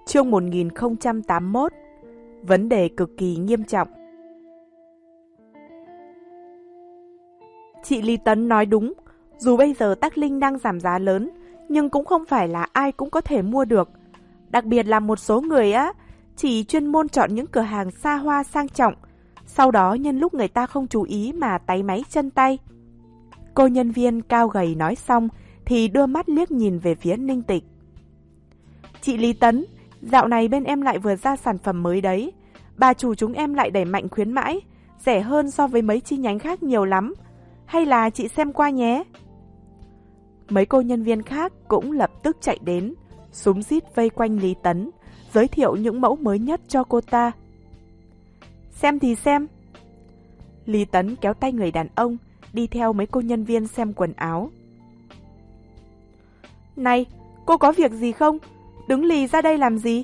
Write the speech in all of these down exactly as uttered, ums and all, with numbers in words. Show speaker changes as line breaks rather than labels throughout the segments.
Chương một nghìn không trăm tám mươi mốt. Vấn đề cực kỳ nghiêm trọng. Chị Lý Tấn nói đúng, dù bây giờ Tắc Linh đang giảm giá lớn, nhưng cũng không phải là ai cũng có thể mua được. Đặc biệt là một số người á, chỉ chuyên môn chọn những cửa hàng xa hoa sang trọng, sau đó nhân lúc người ta không chú ý mà táy máy chân tay. Cô nhân viên cao gầy nói xong thì đưa mắt liếc nhìn về phía Ninh Tịch. Chị Lý Tấn, dạo này bên em lại vừa ra sản phẩm mới đấy. Bà chủ chúng em lại đẩy mạnh khuyến mãi, rẻ hơn so với mấy chi nhánh khác nhiều lắm. Hay là chị xem qua nhé. Mấy cô nhân viên khác cũng lập tức chạy đến, xúm xít vây quanh Lý Tấn, giới thiệu những mẫu mới nhất cho cô ta. Xem thì xem. Lý Tấn kéo tay người đàn ông, đi theo mấy cô nhân viên xem quần áo. Này, cô có việc gì không? Đứng lì ra đây làm gì?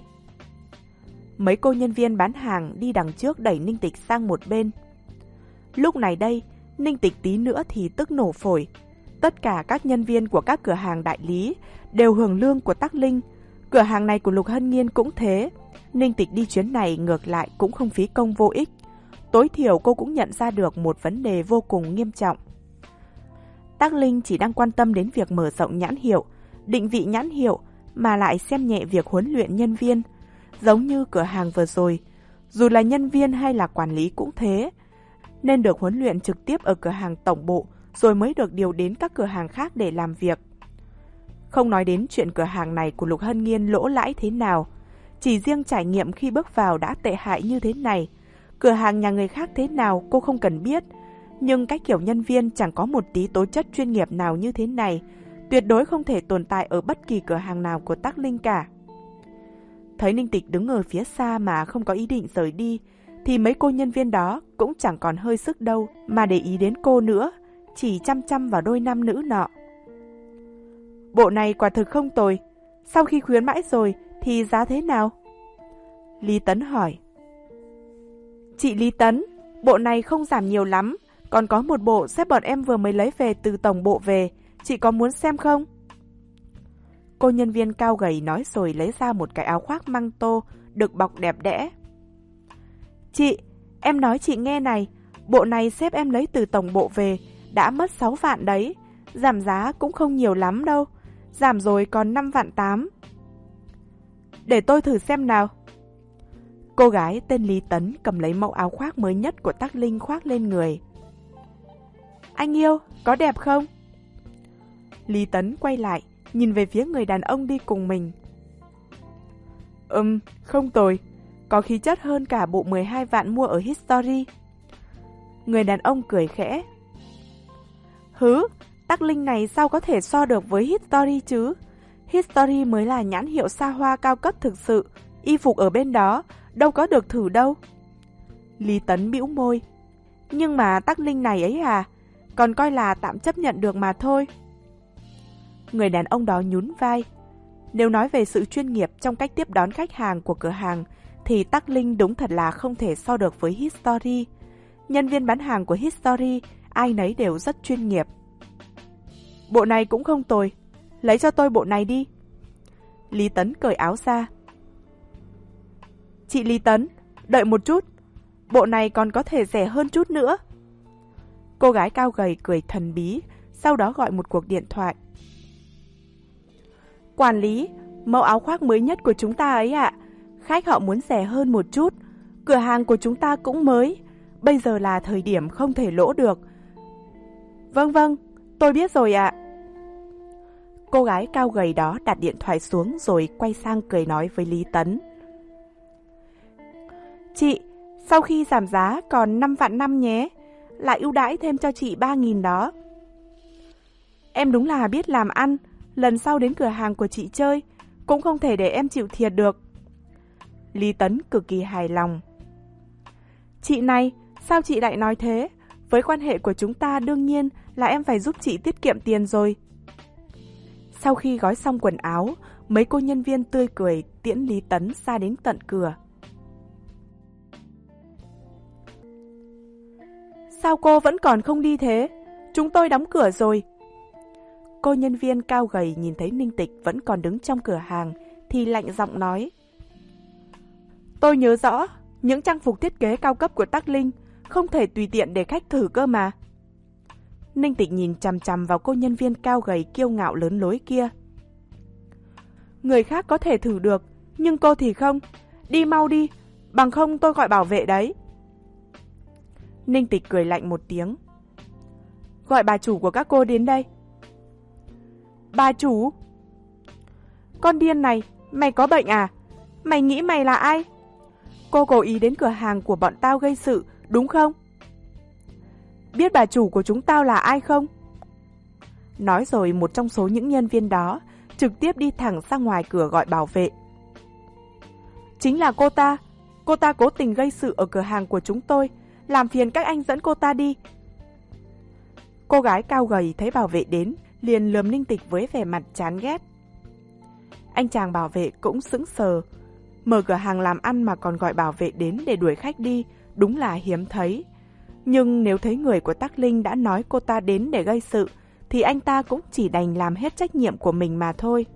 Mấy cô nhân viên bán hàng đi đằng trước đẩy Ninh Tịch sang một bên. Lúc này đây, Ninh Tịch tí nữa thì tức nổ phổi. Tất cả các nhân viên của các cửa hàng đại lý đều hưởng lương của Tắc Linh. Cửa hàng này của Lục Hân Nghiên cũng thế. Ninh Tịch đi chuyến này ngược lại cũng không phí công vô ích. Tối thiểu cô cũng nhận ra được một vấn đề vô cùng nghiêm trọng. Tắc Linh chỉ đang quan tâm đến việc mở rộng nhãn hiệu, định vị nhãn hiệu, mà lại xem nhẹ việc huấn luyện nhân viên. Giống như cửa hàng vừa rồi, dù là nhân viên hay là quản lý cũng thế, nên được huấn luyện trực tiếp ở cửa hàng tổng bộ rồi mới được điều đến các cửa hàng khác để làm việc. Không nói đến chuyện cửa hàng này của Lục Hân Nghiên lỗ lãi thế nào, chỉ riêng trải nghiệm khi bước vào đã tệ hại như thế này. Cửa hàng nhà người khác thế nào cô không cần biết, nhưng cái kiểu nhân viên chẳng có một tí tố chất chuyên nghiệp nào như thế này tuyệt đối không thể tồn tại ở bất kỳ cửa hàng nào của Tắc Linh cả. Thấy Ninh Tịch đứng ở phía xa mà không có ý định rời đi, thì mấy cô nhân viên đó cũng chẳng còn hơi sức đâu mà để ý đến cô nữa, chỉ chăm chăm vào đôi nam nữ nọ. Bộ này quả thực không tồi, sau khi khuyến mãi rồi thì giá thế nào? Lý Tấn hỏi. Chị Lý Tấn, bộ này không giảm nhiều lắm, còn có một bộ sếp bọn em vừa mới lấy về từ tổng bộ về, chị có muốn xem không? Cô nhân viên cao gầy nói rồi lấy ra một cái áo khoác măng tô được bọc đẹp đẽ. Chị, em nói chị nghe này, bộ này sếp em lấy từ tổng bộ về, đã mất sáu vạn đấy, giảm giá cũng không nhiều lắm đâu, giảm rồi còn năm vạn tám. Để tôi thử xem nào. Cô gái tên Lý Tấn cầm lấy mẫu áo khoác mới nhất của Tắc Linh khoác lên người. Anh yêu, có đẹp không? Lý Tấn quay lại, nhìn về phía người đàn ông đi cùng mình. Ừm, không tồi, có khí chất hơn cả bộ mười hai vạn mua ở History. Người đàn ông cười khẽ. Hứ, Tắc Linh này sao có thể so được với History chứ? History mới là nhãn hiệu xa hoa cao cấp thực sự, y phục ở bên đó đâu có được thử đâu. Lý Tấn bĩu môi. Nhưng mà Tắc Linh này ấy à, còn coi là tạm chấp nhận được mà thôi. Người đàn ông đó nhún vai. Nếu nói về sự chuyên nghiệp trong cách tiếp đón khách hàng của cửa hàng, thì Tắc Linh đúng thật là không thể so được với History. Nhân viên bán hàng của History, ai nấy đều rất chuyên nghiệp. Bộ này cũng không tồi, lấy cho tôi bộ này đi. Lý Tấn cởi áo ra. Chị Lý Tấn, đợi một chút, bộ này còn có thể rẻ hơn chút nữa. Cô gái cao gầy cười thần bí, sau đó gọi một cuộc điện thoại. Quản lý, mẫu áo khoác mới nhất của chúng ta ấy ạ. Khách họ muốn rẻ hơn một chút. Cửa hàng của chúng ta cũng mới. Bây giờ là thời điểm không thể lỗ được. Vâng vâng, tôi biết rồi ạ. Cô gái cao gầy đó đặt điện thoại xuống rồi quay sang cười nói với Lý Tấn. Chị, sau khi giảm giá còn năm vạn năm nhé. Lại ưu đãi thêm cho chị ba nghìn đó. Em đúng là biết làm ăn. Lần sau đến cửa hàng của chị chơi, cũng không thể để em chịu thiệt được. Lý Tấn cực kỳ hài lòng. Chị này, sao chị lại nói thế? Với quan hệ của chúng ta đương nhiên là em phải giúp chị tiết kiệm tiền rồi. Sau khi gói xong quần áo, mấy cô nhân viên tươi cười tiễn Lý Tấn ra đến tận cửa. Sao cô vẫn còn không đi thế? Chúng tôi đóng cửa rồi. Cô nhân viên cao gầy nhìn thấy Ninh Tịch vẫn còn đứng trong cửa hàng thì lạnh giọng nói. Tôi nhớ rõ, những trang phục thiết kế cao cấp của Tắc Linh không thể tùy tiện để khách thử cơ mà. Ninh Tịch nhìn chằm chằm vào cô nhân viên cao gầy kiêu ngạo lớn lối kia. Người khác có thể thử được, nhưng cô thì không. Đi mau đi, bằng không tôi gọi bảo vệ đấy. Ninh Tịch cười lạnh một tiếng. Gọi bà chủ của các cô đến đây. Bà chủ? Con điên này, mày có bệnh à? Mày nghĩ mày là ai? Cô cố ý đến cửa hàng của bọn tao gây sự, đúng không? Biết bà chủ của chúng tao là ai không? Nói rồi một trong số những nhân viên đó trực tiếp đi thẳng ra ngoài cửa gọi bảo vệ. Chính là cô ta. Cô ta cố tình gây sự ở cửa hàng của chúng tôi. Làm phiền các anh dẫn cô ta đi. Cô gái cao gầy thấy bảo vệ đến, liền lườm Ninh Tịch với vẻ mặt chán ghét. Anh chàng bảo vệ cũng sững sờ. Mở cửa hàng làm ăn mà còn gọi bảo vệ đến để đuổi khách đi, đúng là hiếm thấy. Nhưng nếu thấy người của Tắc Linh đã nói cô ta đến để gây sự, thì anh ta cũng chỉ đành làm hết trách nhiệm của mình mà thôi.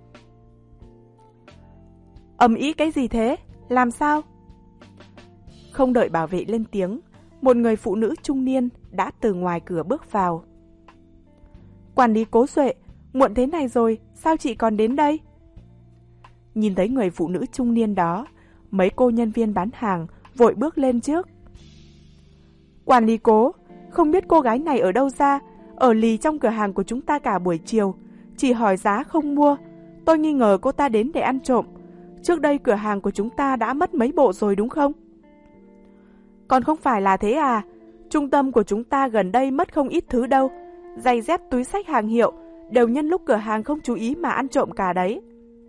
Ầm ĩ cái gì thế? Làm sao? Không đợi bảo vệ lên tiếng, một người phụ nữ trung niên đã từ ngoài cửa bước vào. Quản lý Cố Duệ, muộn thế này rồi, sao chị còn đến đây? Nhìn thấy người phụ nữ trung niên đó, mấy cô nhân viên bán hàng vội bước lên trước. Quản lý Cố, không biết cô gái này ở đâu ra, ở lì trong cửa hàng của chúng ta cả buổi chiều, chỉ hỏi giá không mua. Tôi nghi ngờ cô ta đến để ăn trộm. Trước đây cửa hàng của chúng ta đã mất mấy bộ rồi đúng không? Còn không phải là thế à, trung tâm của chúng ta gần đây mất không ít thứ đâu. Giày dép, túi xách hàng hiệu đều nhân lúc cửa hàng không chú ý mà ăn trộm cả đấy.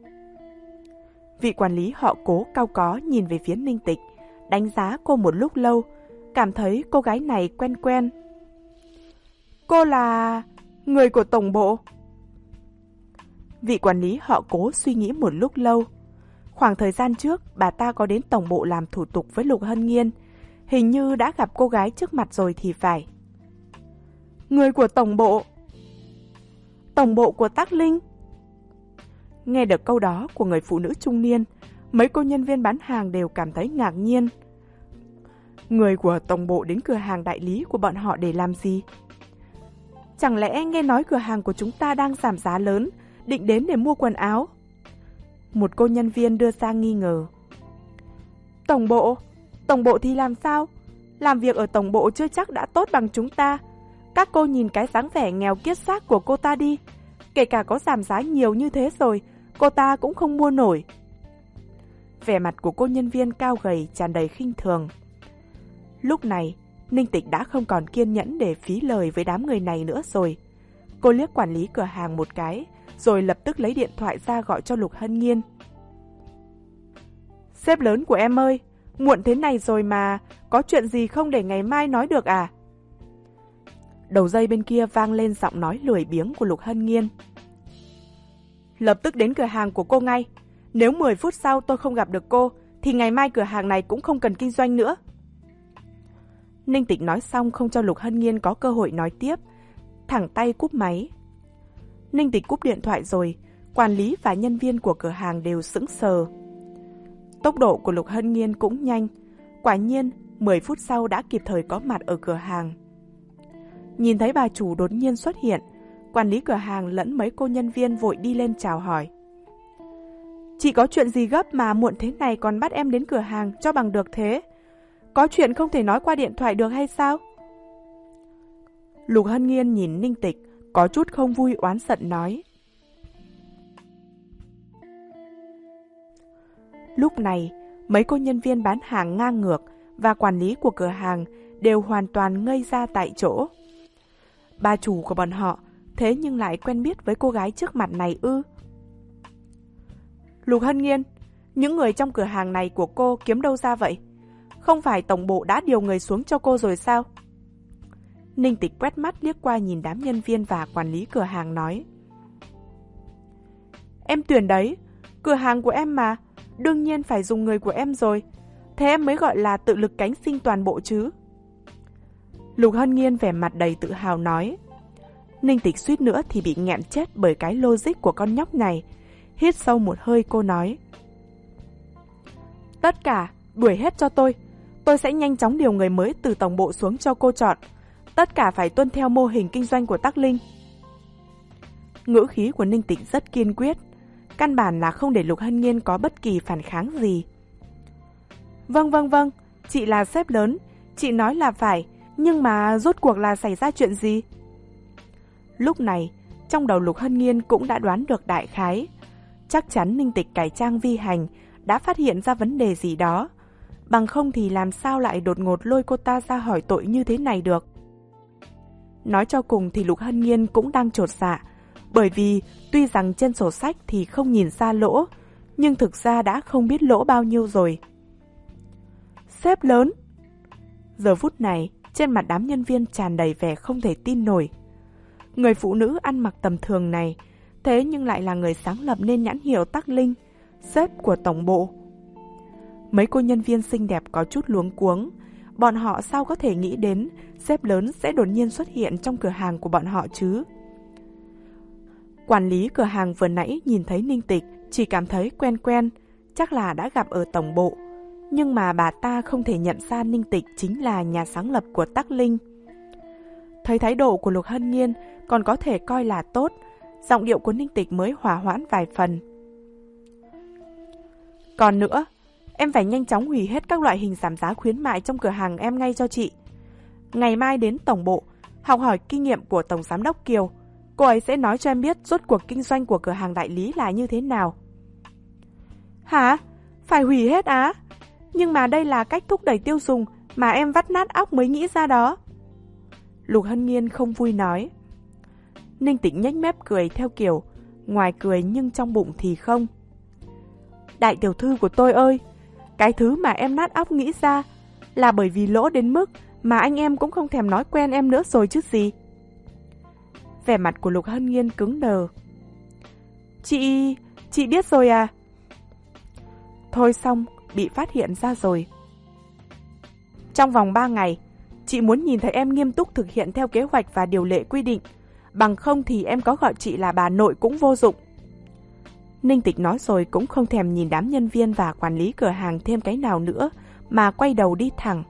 Vị quản lý họ Cố cao có nhìn về phía Ninh Tịch, đánh giá cô một lúc lâu, cảm thấy cô gái này quen quen. Cô là người của tổng bộ. Vị quản lý họ Cố suy nghĩ một lúc lâu. Khoảng thời gian trước, bà ta có đến tổng bộ làm thủ tục với Lục Hân Nghiên. Hình như đã gặp cô gái trước mặt rồi thì phải. Người của tổng bộ? Tổng bộ của Tắc Linh? Nghe được câu đó của người phụ nữ trung niên, mấy cô nhân viên bán hàng đều cảm thấy ngạc nhiên. Người của tổng bộ đến cửa hàng đại lý của bọn họ để làm gì? Chẳng lẽ nghe nói cửa hàng của chúng ta đang giảm giá lớn, định đến để mua quần áo? Một cô nhân viên đưa ra nghi ngờ. Tổng bộ? Tổng bộ thì làm sao? Làm việc ở tổng bộ chưa chắc đã tốt bằng chúng ta. Các cô nhìn cái dáng vẻ nghèo kiết xác của cô ta đi. Kể cả có giảm giá nhiều như thế rồi, cô ta cũng không mua nổi. Vẻ mặt của cô nhân viên cao gầy tràn đầy khinh thường. Lúc này, Ninh Tịch đã không còn kiên nhẫn để phí lời với đám người này nữa rồi. Cô liếc quản lý cửa hàng một cái, rồi lập tức lấy điện thoại ra gọi cho Lục Hân Nghiên. Sếp lớn của em ơi, muộn thế này rồi mà, có chuyện gì không để ngày mai nói được à? Đầu dây bên kia vang lên giọng nói lười biếng của Lục Hân Nghiên. Lập tức đến cửa hàng của cô ngay. Nếu mười phút sau tôi không gặp được cô, thì ngày mai cửa hàng này cũng không cần kinh doanh nữa. Ninh Tịch nói xong không cho Lục Hân Nghiên có cơ hội nói tiếp, thẳng tay cúp máy. Ninh Tịch cúp điện thoại rồi, quản lý và nhân viên của cửa hàng đều sững sờ. Tốc độ của Lục Hân Nghiên cũng nhanh, quả nhiên mười phút sau đã kịp thời có mặt ở cửa hàng. Nhìn thấy bà chủ đột nhiên xuất hiện, quản lý cửa hàng lẫn mấy cô nhân viên vội đi lên chào hỏi. Chị có chuyện gì gấp mà muộn thế này còn bắt em đến cửa hàng cho bằng được thế? Có chuyện không thể nói qua điện thoại được hay sao? Lục Hân Nghiên nhìn Ninh Tịch, có chút không vui oán giận nói. Lúc này, mấy cô nhân viên bán hàng ngang ngược và quản lý của cửa hàng đều hoàn toàn ngây ra tại chỗ. Bà chủ của bọn họ thế nhưng lại quen biết với cô gái trước mặt này ư? Lục Hân Nghiên, những người trong cửa hàng này của cô kiếm đâu ra vậy? Không phải tổng bộ đã điều người xuống cho cô rồi sao? Ninh Tịch quét mắt liếc qua nhìn đám nhân viên và quản lý cửa hàng nói. Em tuyển đấy, cửa hàng của em mà, đương nhiên phải dùng người của em rồi. Thế em mới gọi là tự lực cánh sinh toàn bộ chứ. Lục Hân Nghiên vẻ mặt đầy tự hào nói. Ninh Tịch suýt nữa thì bị nghẹn chết bởi cái logic của con nhóc này. Hít sâu một hơi cô nói. Tất cả, đuổi hết cho tôi. Tôi sẽ nhanh chóng điều người mới từ tổng bộ xuống cho cô chọn. Tất cả phải tuân theo mô hình kinh doanh của Tắc Linh. Ngữ khí của Ninh Tịch rất kiên quyết, căn bản là không để Lục Hân Nhiên có bất kỳ phản kháng gì. Vâng vâng vâng, chị là sếp lớn, chị nói là phải, nhưng mà rốt cuộc là xảy ra chuyện gì? Lúc này, trong đầu Lục Hân Nhiên cũng đã đoán được đại khái. Chắc chắn Ninh Tịch cải trang vi hành, đã phát hiện ra vấn đề gì đó. Bằng không thì làm sao lại đột ngột lôi cô ta ra hỏi tội như thế này được. Nói cho cùng thì Lục Hân Nhiên cũng đang chột dạ, bởi vì tuy rằng trên sổ sách thì không nhìn ra lỗ, nhưng thực ra đã không biết lỗ bao nhiêu rồi. Sếp lớn! Giờ phút này, trên mặt đám nhân viên tràn đầy vẻ không thể tin nổi. Người phụ nữ ăn mặc tầm thường này, thế nhưng lại là người sáng lập nên nhãn hiệu Tắc Linh, sếp của tổng bộ. Mấy cô nhân viên xinh đẹp có chút luống cuống, bọn họ sao có thể nghĩ đến sếp lớn sẽ đột nhiên xuất hiện trong cửa hàng của bọn họ chứ? Quản lý cửa hàng vừa nãy nhìn thấy Ninh Tịch chỉ cảm thấy quen quen, chắc là đã gặp ở tổng bộ. Nhưng mà bà ta không thể nhận ra Ninh Tịch chính là nhà sáng lập của Tắc Linh. Thấy thái độ của Lục Hân Nhiên còn có thể coi là tốt, giọng điệu của Ninh Tịch mới hòa hoãn vài phần. Còn nữa, em phải nhanh chóng hủy hết các loại hình giảm giá khuyến mại trong cửa hàng em ngay cho chị. Ngày mai đến tổng bộ, học hỏi kinh nghiệm của Tổng Giám đốc Kiều. Cô ấy sẽ nói cho em biết rốt cuộc kinh doanh của cửa hàng đại lý là như thế nào. Hả? Phải hủy hết á? Nhưng mà đây là cách thúc đẩy tiêu dùng mà em vắt nát óc mới nghĩ ra đó. Lục Hân Nhiên không vui nói. Ninh Tịch nhếch mép cười theo kiểu, ngoài cười nhưng trong bụng thì không. Đại tiểu thư của tôi ơi, cái thứ mà em nát óc nghĩ ra là bởi vì lỗ đến mức mà anh em cũng không thèm nói quen em nữa rồi chứ gì. Vẻ mặt của Lục Hân Nhiên cứng đờ. Chị... chị biết rồi à? Thôi xong, bị phát hiện ra rồi. Trong vòng ba ngày, chị muốn nhìn thấy em nghiêm túc thực hiện theo kế hoạch và điều lệ quy định. Bằng không thì em có gọi chị là bà nội cũng vô dụng. Ninh Tịch nói rồi cũng không thèm nhìn đám nhân viên và quản lý cửa hàng thêm cái nào nữa, mà quay đầu đi thẳng.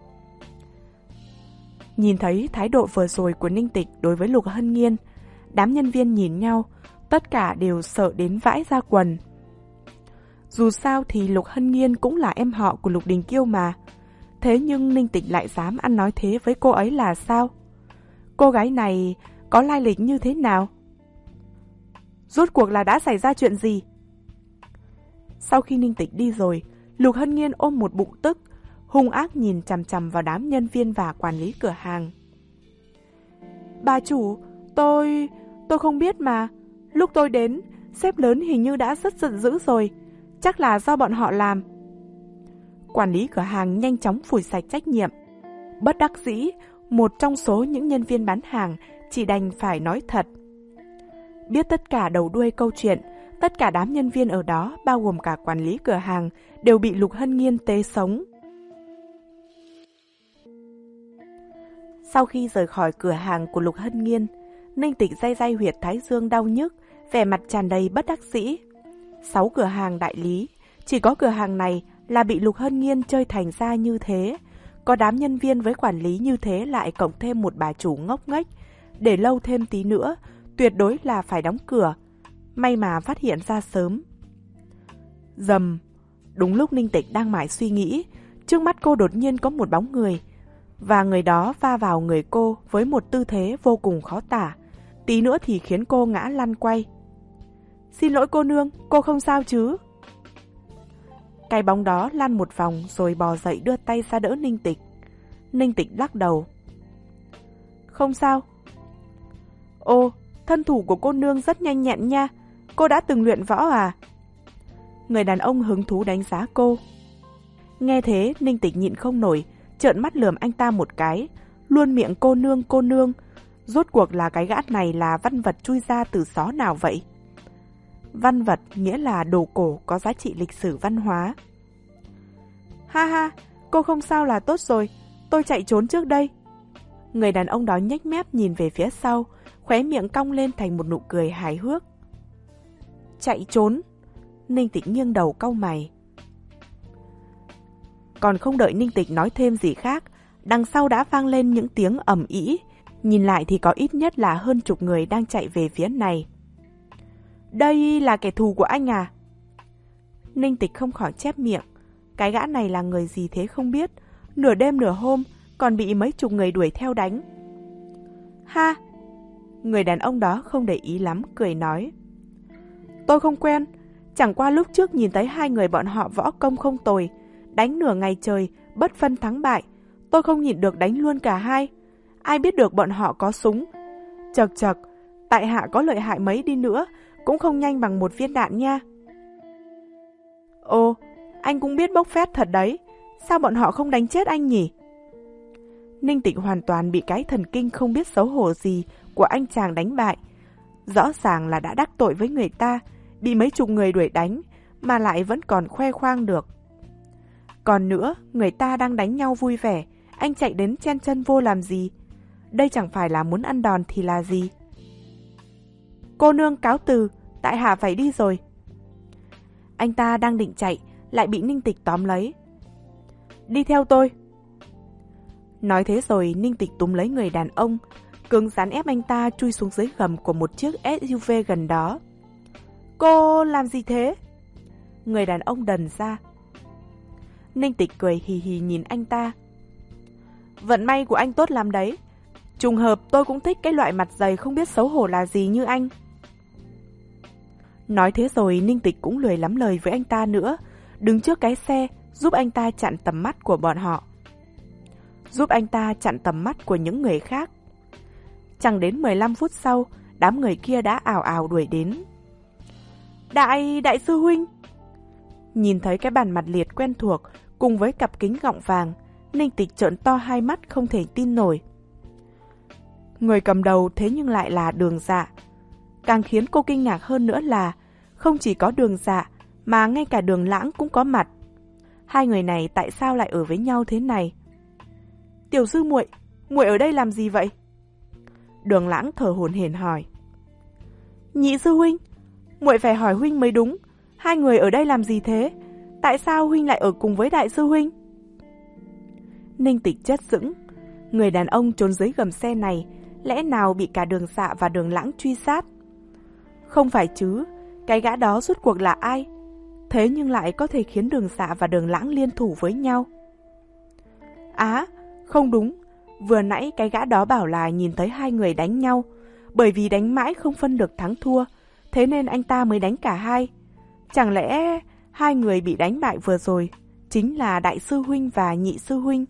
Nhìn thấy thái độ vừa rồi của Ninh Tịch đối với Lục Hân Nhiên, đám nhân viên nhìn nhau, tất cả đều sợ đến vãi ra quần. Dù sao thì Lục Hân Nhiên cũng là em họ của Lục Đình Kiêu mà. Thế nhưng Ninh Tịch lại dám ăn nói thế với cô ấy là sao? Cô gái này có lai lịch như thế nào? Rốt cuộc là đã xảy ra chuyện gì? Sau khi Ninh Tịch đi rồi, Lục Hân Nhiên ôm một bụng tức, hung ác nhìn chằm chằm vào đám nhân viên và quản lý cửa hàng. Bà chủ, tôi... tôi không biết mà. Lúc tôi đến, sếp lớn hình như đã rất giận dữ rồi. Chắc là do bọn họ làm. Quản lý cửa hàng nhanh chóng phủi sạch trách nhiệm. Bất đắc dĩ, một trong số những nhân viên bán hàng chỉ đành phải nói thật. Biết tất cả đầu đuôi câu chuyện, tất cả đám nhân viên ở đó, bao gồm cả quản lý cửa hàng, đều bị Lục Hân Nhiên tế sống. Sau khi rời khỏi cửa hàng của Lục Hân Nhiên, Ninh Tịch day day huyệt thái dương đau nhức, vẻ mặt tràn đầy bất đắc dĩ. Sáu cửa hàng đại lý, chỉ có cửa hàng này là bị Lục Hân Nhiên chơi thành ra như thế. Có đám nhân viên với quản lý như thế lại cộng thêm một bà chủ ngốc nghếch, để lâu thêm tí nữa, tuyệt đối là phải đóng cửa. May mà phát hiện ra sớm. Rầm, đúng lúc Ninh Tịch đang mải suy nghĩ, trước mắt cô đột nhiên có một bóng người, và người đó va vào người cô với một tư thế vô cùng khó tả, tí nữa thì khiến cô ngã lăn quay. Xin lỗi cô nương, cô không sao chứ? Cái bóng đó lăn một vòng rồi bò dậy đưa tay ra đỡ Ninh Tịch. Ninh Tịch lắc đầu. Không sao. Ô, thân thủ của cô nương rất nhanh nhẹn nha. Cô đã từng luyện võ à? Người đàn ông hứng thú đánh giá cô. Nghe thế Ninh Tịch nhịn không nổi, trợn mắt lườm anh ta một cái, luôn miệng cô nương cô nương. Rốt cuộc là cái gã này là văn vật chui ra từ xó nào vậy? Văn vật nghĩa là đồ cổ có giá trị lịch sử văn hóa. Ha ha, cô không sao là tốt rồi, tôi chạy trốn trước đây. Người đàn ông đó nhếch mép nhìn về phía sau, khóe miệng cong lên thành một nụ cười hài hước. Chạy trốn? Ninh Tịch nghiêng đầu cau mày. Còn không đợi Ninh Tịch nói thêm gì khác, đằng sau đã vang lên những tiếng ầm ĩ. Nhìn lại thì có ít nhất là hơn chục người đang chạy về phía này. Đây là kẻ thù của anh à? Ninh Tịch không khỏi chép miệng. Cái gã này là người gì thế không biết. Nửa đêm nửa hôm còn bị mấy chục người đuổi theo đánh. Ha! Người đàn ông đó không để ý lắm, cười nói. Tôi không quen. Chẳng qua lúc trước nhìn thấy hai người bọn họ võ công không tồi, đánh nửa ngày trời, bất phân thắng bại. Tôi không nhịn được đánh luôn cả hai. Ai biết được bọn họ có súng. Chật chật, tại hạ có lợi hại mấy đi nữa, cũng không nhanh bằng một viên đạn nha. Ồ, anh cũng biết bốc phét thật đấy. Sao bọn họ không đánh chết anh nhỉ? Ninh Tịch hoàn toàn bị cái thần kinh không biết xấu hổ gì của anh chàng đánh bại. Rõ ràng là đã đắc tội với người ta, bị mấy chục người đuổi đánh, mà lại vẫn còn khoe khoang được. Còn nữa, người ta đang đánh nhau vui vẻ, anh chạy đến chen chân vô làm gì? Đây chẳng phải là muốn ăn đòn thì là gì? Cô nương cáo từ, tại hạ phải đi rồi. Anh ta đang định chạy, lại bị Ninh Tịch tóm lấy. Đi theo tôi. Nói thế rồi Ninh Tịch túm lấy người đàn ông, cứng rắn ép anh ta chui xuống dưới gầm của một chiếc ét u vê gần đó. Cô làm gì thế? Người đàn ông đần ra. Ninh Tịch cười hì hì nhìn anh ta. Vận may của anh tốt lắm đấy. Trùng hợp tôi cũng thích cái loại mặt dày không biết xấu hổ là gì như anh. Nói thế rồi Ninh Tịch cũng lười lắm lời với anh ta nữa, đứng trước cái xe giúp anh ta chặn tầm mắt của bọn họ. Giúp anh ta chặn tầm mắt của những người khác. Chẳng đến mười lăm phút sau, đám người kia đã ào ào đuổi đến. Đại, đại sư huynh! Nhìn thấy cái bản mặt liệt quen thuộc cùng với cặp kính gọng vàng, Ninh Tịch trợn to hai mắt không thể tin nổi. Người cầm đầu thế nhưng lại là Đường Dạ. Càng khiến cô kinh ngạc hơn nữa là không chỉ có Đường Dạ mà ngay cả Đường Lãng cũng có mặt. Hai người này tại sao lại ở với nhau thế này? Tiểu sư muội, muội ở đây làm gì vậy? Đường Lãng thở hổn hển hỏi. Nhị sư huynh, muội phải hỏi huynh mới đúng. Hai người ở đây làm gì thế? Tại sao huynh lại ở cùng với đại sư huynh? Ninh Tịch chết sững. Người đàn ông trốn dưới gầm xe này lẽ nào bị cả Đường Dạ và Đường Lãng truy sát? Không phải chứ, cái gã đó rốt cuộc là ai? Thế nhưng lại có thể khiến Đường Dạ và Đường Lãng liên thủ với nhau. Á, không đúng. Vừa nãy cái gã đó bảo là nhìn thấy hai người đánh nhau. Bởi vì đánh mãi không phân được thắng thua, thế nên anh ta mới đánh cả hai. Chẳng lẽ hai người bị đánh bại vừa rồi chính là đại sư huynh và nhị sư huynh?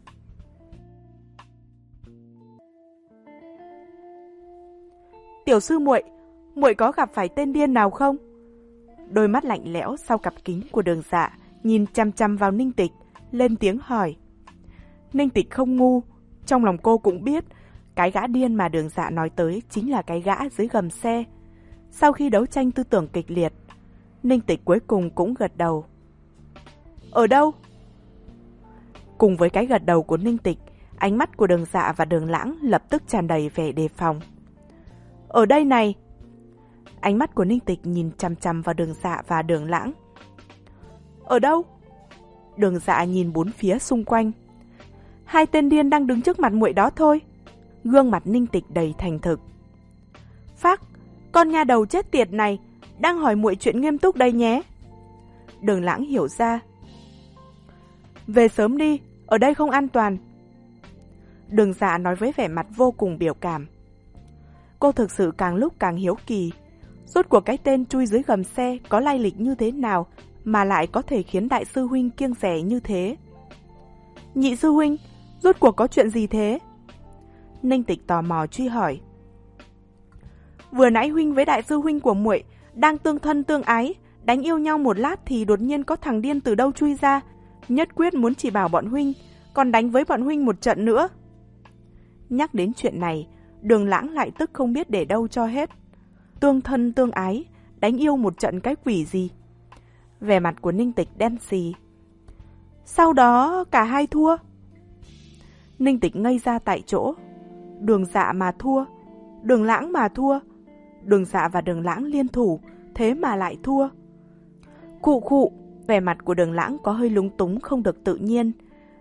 Tiểu sư muội, muội có gặp phải tên điên nào không? Đôi mắt lạnh lẽo sau cặp kính của Đường Dạ nhìn chăm chăm vào Ninh Tịch, lên tiếng hỏi. Ninh Tịch không ngu, trong lòng cô cũng biết cái gã điên mà Đường Dạ nói tới chính là cái gã dưới gầm xe. Sau khi đấu tranh tư tưởng kịch liệt, Ninh Tịch cuối cùng cũng gật đầu. Ở đâu? Cùng với cái gật đầu của Ninh Tịch, ánh mắt của Đường Dạ và Đường Lãng lập tức tràn đầy vẻ đề phòng. Ở đây này! Ánh mắt của Ninh Tịch nhìn chằm chằm vào Đường Dạ và Đường Lãng. Ở đâu? Đường Dạ nhìn bốn phía xung quanh. Hai tên điên đang đứng trước mặt muội đó thôi. Gương mặt Ninh Tịch đầy thành thực. Phác, con nha đầu chết tiệt này, đang hỏi muội chuyện nghiêm túc đây nhé. Đường Lãng hiểu ra. Về sớm đi, ở đây không an toàn. Đường Dạ nói với vẻ mặt vô cùng biểu cảm. Cô thực sự càng lúc càng hiếu kỳ. Rốt cuộc cái tên chui dưới gầm xe có lai lịch như thế nào mà lại có thể khiến đại sư huynh kiêng dè như thế? Nhị sư huynh, rốt cuộc có chuyện gì thế? Ninh Tịch tò mò truy hỏi. Vừa nãy huynh với đại sư huynh của muội đang tương thân tương ái, đánh yêu nhau một lát thì đột nhiên có thằng điên từ đâu chui ra, nhất quyết muốn chỉ bảo bọn huynh, còn đánh với bọn huynh một trận nữa. Nhắc đến chuyện này, Đường Lãng lại tức không biết để đâu cho hết. Tương thân tương ái, đánh yêu một trận cái quỷ gì? Vẻ mặt của Ninh Tịch đen xì. Sau đó cả hai thua. Ninh Tịch ngây ra tại chỗ. Đường Dạ mà thua, Đường Lãng mà thua. Đường Dạ và Đường Lãng liên thủ, thế mà lại thua. Khụ khụ, vẻ mặt của Đường Lãng có hơi lúng túng không được tự nhiên.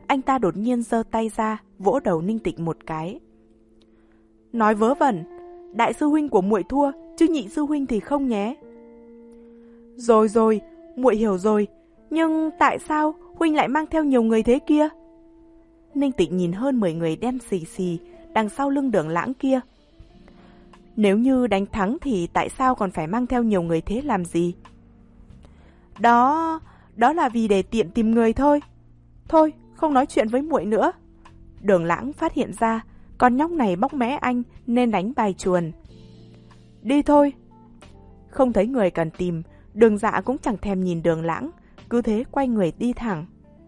anh ta đột nhiên giơ tay ra, vỗ đầu Ninh Tịch một cái. Nói vớ vẩn, đại sư huynh của muội thua, chứ nhị sư huynh thì không nhé. Rồi rồi, muội hiểu rồi, nhưng tại sao huynh lại mang theo nhiều người thế kia? Ninh Tịch nhìn hơn mười người đen xì xì đằng sau lưng Đường Lãng kia. Nếu như đánh thắng thì tại sao còn phải mang theo nhiều người thế làm gì? Đó, đó là vì để tiện tìm người thôi. Thôi, không nói chuyện với muội nữa. Đường Lãng phát hiện ra con nhóc này bóc mẽ anh nên đánh bài chuồn. Đi thôi. Không thấy người cần tìm, Đường Dạ cũng chẳng thèm nhìn Đường Lãng, cứ thế quay người đi thẳng.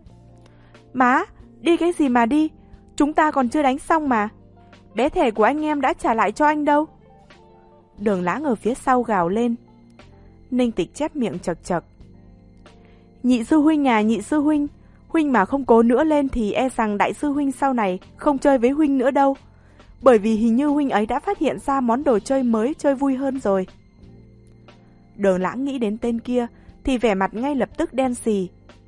Má, đi cái gì mà đi? Chúng ta còn chưa đánh xong mà. Bé thẻ của anh em đã trả lại cho anh đâu. Đường Lãng ở phía sau gào lên. Ninh Tịch chép miệng chật chật. Nhị sư huynh à, nhị sư huynh, huynh mà không cố nữa lên thì e rằng đại sư huynh sau này không chơi với huynh nữa đâu. Bởi vì hình như huynh ấy đã phát hiện ra món đồ chơi mới chơi vui hơn rồi. Đường Lãng nghĩ đến tên kia thì vẻ mặt ngay lập tức đen xì.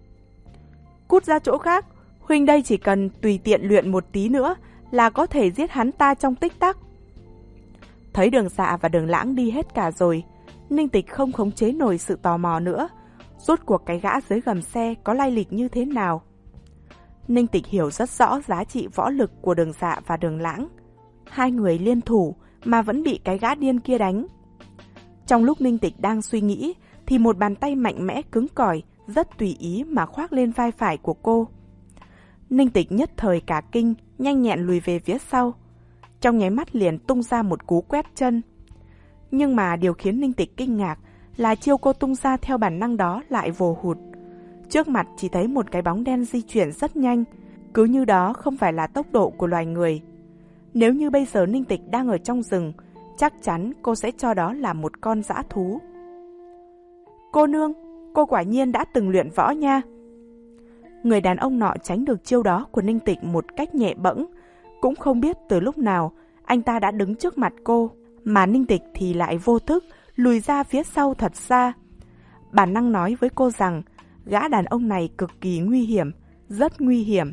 Cút ra chỗ khác, huynh đây chỉ cần tùy tiện luyện một tí nữa là có thể giết hắn ta trong tích tắc. Thấy Đường Dạ và Đường Lãng đi hết cả rồi, Ninh Tịch không khống chế nổi sự tò mò nữa. Rốt cuộc cái gã dưới gầm xe có lai lịch như thế nào? Ninh Tịch hiểu rất rõ giá trị võ lực của Đường Dạ và Đường Lãng. Hai người liên thủ mà vẫn bị cái gã điên kia đánh. Trong lúc Ninh Tịch đang suy nghĩ thì một bàn tay mạnh mẽ cứng cỏi rất tùy ý mà khoác lên vai phải của cô. Ninh Tịch nhất thời cả kinh, nhanh nhẹn lùi về phía sau. Trong nháy mắt liền tung ra một cú quét chân. Nhưng mà điều khiến Ninh Tịch kinh ngạc là chiêu cô tung ra theo bản năng đó lại vồ hụt. Trước mặt chỉ thấy một cái bóng đen di chuyển rất nhanh, cứ như đó không phải là tốc độ của loài người. Nếu như bây giờ Ninh Tịch đang ở trong rừng, chắc chắn cô sẽ cho đó là một con dã thú. Cô nương, cô quả nhiên đã từng luyện võ nha. Người đàn ông nọ tránh được chiêu đó của Ninh Tịch một cách nhẹ bẫng, cũng không biết từ lúc nào anh ta đã đứng trước mặt cô, mà Ninh Tịch thì lại vô thức lùi ra phía sau thật xa. Bản năng nói với cô rằng gã đàn ông này cực kỳ nguy hiểm, rất nguy hiểm.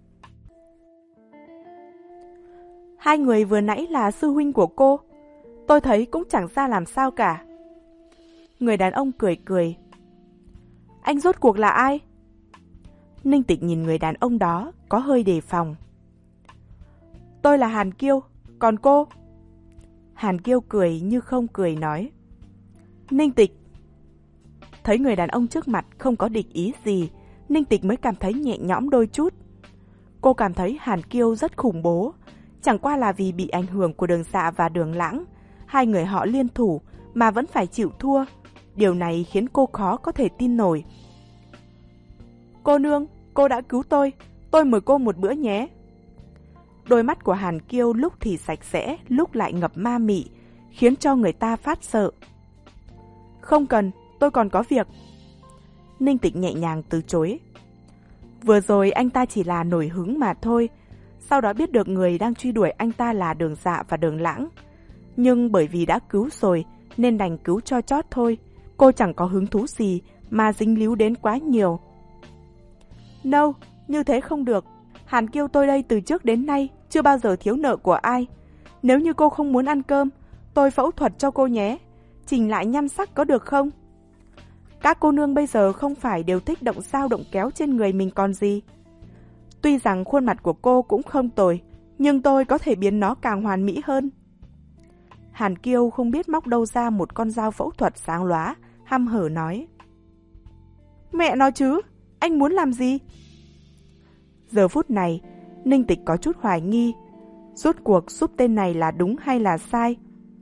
Hai người vừa nãy là sư huynh của cô, tôi thấy cũng chẳng ra làm sao cả. Người đàn ông cười cười. Anh rốt cuộc là ai? Ninh Tịch nhìn người đàn ông đó có hơi đề phòng. Tôi là Hàn Kiêu, còn cô? Hàn Kiêu cười như không cười nói. Ninh Tịch. Thấy người đàn ông trước mặt không có địch ý gì, Ninh Tịch mới cảm thấy nhẹ nhõm đôi chút. Cô cảm thấy Hàn Kiêu rất khủng bố, chẳng qua là vì bị ảnh hưởng của Đường Dạ và Đường Lãng, hai người họ liên thủ mà vẫn phải chịu thua. Điều này khiến cô khó có thể tin nổi. Cô nương, cô đã cứu tôi, tôi mời cô một bữa nhé. Đôi mắt của Hàn Kiêu lúc thì sạch sẽ, lúc lại ngập ma mị, khiến cho người ta phát sợ. Không cần, tôi còn có việc. Ninh Tịch nhẹ nhàng từ chối. Vừa rồi anh ta chỉ là nổi hứng mà thôi, sau đó biết được người đang truy đuổi anh ta là Đường Dạ và Đường Lãng. Nhưng bởi vì đã cứu rồi nên đành cứu cho chót thôi, cô chẳng có hứng thú gì mà dính líu đến quá nhiều. No, như thế không được. Hàn Kiêu tôi đây từ trước đến nay chưa bao giờ thiếu nợ của ai. Nếu như cô không muốn ăn cơm, tôi phẫu thuật cho cô nhé. Chỉnh lại nhan sắc có được không? Các cô nương bây giờ không phải đều thích động sao động kéo trên người mình còn gì. Tuy rằng khuôn mặt của cô cũng không tồi, nhưng tôi có thể biến nó càng hoàn mỹ hơn. Hàn Kiêu không biết móc đâu ra một con dao phẫu thuật sáng lóa, hăm hở nói. Mẹ nói chứ, anh muốn làm gì? Giờ phút này, Ninh Tịch có chút hoài nghi, rốt cuộc giúp tên này là đúng hay là sai.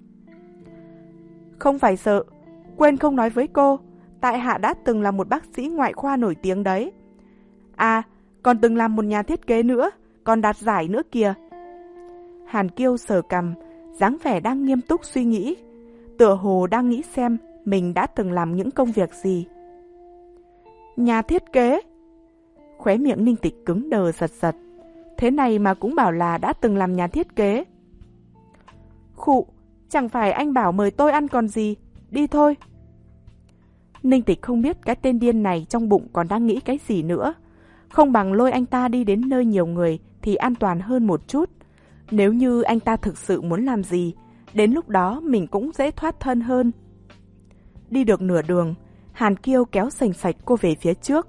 Không phải sợ, quên không nói với cô, tại hạ đã từng là một bác sĩ ngoại khoa nổi tiếng đấy. À, còn từng làm một nhà thiết kế nữa, còn đạt giải nữa kìa. Hàn Kiêu sờ cằm, dáng vẻ đang nghiêm túc suy nghĩ, tựa hồ đang nghĩ xem mình đã từng làm những công việc gì. Nhà thiết kế? Khóe miệng Ninh Tịch cứng đờ giật giật. Thế này mà cũng bảo là đã từng làm nhà thiết kế. Khụ, chẳng phải anh bảo mời tôi ăn còn gì, đi thôi. Ninh Tịch không biết cái tên điên này trong bụng còn đang nghĩ cái gì nữa. Không bằng lôi anh ta đi đến nơi nhiều người thì an toàn hơn một chút. Nếu như anh ta thực sự muốn làm gì, đến lúc đó mình cũng dễ thoát thân hơn. Đi được nửa đường, Hàn Kiêu kéo sành sạch cô về phía trước.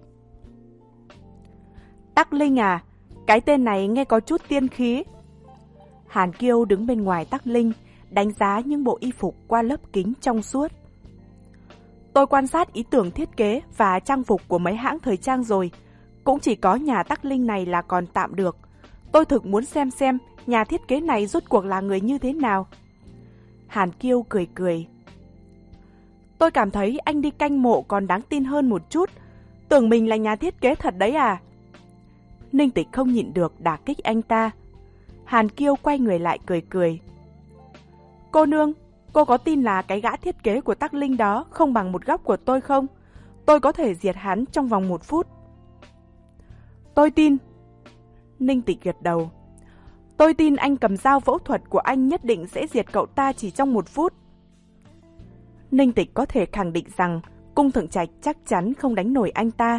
Tắc Linh à, cái tên này nghe có chút tiên khí. Hàn Kiêu đứng bên ngoài Tắc Linh, đánh giá những bộ y phục qua lớp kính trong suốt. Tôi quan sát ý tưởng thiết kế và trang phục của mấy hãng thời trang rồi, cũng chỉ có nhà Tắc Linh này là còn tạm được. Tôi thực muốn xem xem nhà thiết kế này rốt cuộc là người như thế nào. Hàn Kiêu cười cười. Tôi cảm thấy anh đi canh mộ còn đáng tin hơn một chút. Tưởng mình là nhà thiết kế thật đấy à? Ninh Tịch không nhịn được đả kích anh ta. Hàn Kiêu quay người lại cười cười. Cô nương, cô có tin là cái gã thiết kế của Tắc Linh đó không bằng một góc của tôi không? Tôi có thể diệt hắn trong vòng một phút. Tôi tin. Ninh Tịch gật đầu. Tôi tin anh cầm dao phẫu thuật của anh nhất định sẽ diệt cậu ta chỉ trong một phút. Ninh Tịch có thể khẳng định rằng Cung Thượng Trạch chắc chắn không đánh nổi anh ta.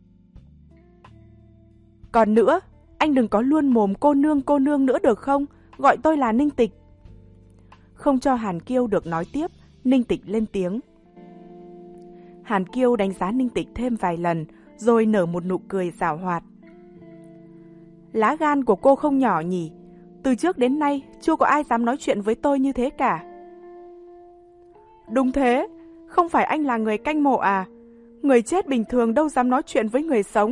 Còn nữa, anh đừng có luôn mồm cô nương cô nương nữa được không? Gọi tôi là Ninh Tịch. Không cho Hàn Kiêu được nói tiếp, Ninh Tịch lên tiếng. Hàn Kiêu đánh giá Ninh Tịch thêm vài lần, rồi nở một nụ cười giảo hoạt. Lá gan của cô không nhỏ nhỉ? Từ trước đến nay, chưa có ai dám nói chuyện với tôi như thế cả. Đúng thế, không phải anh là người canh mộ à? Người chết bình thường đâu dám nói chuyện với người sống.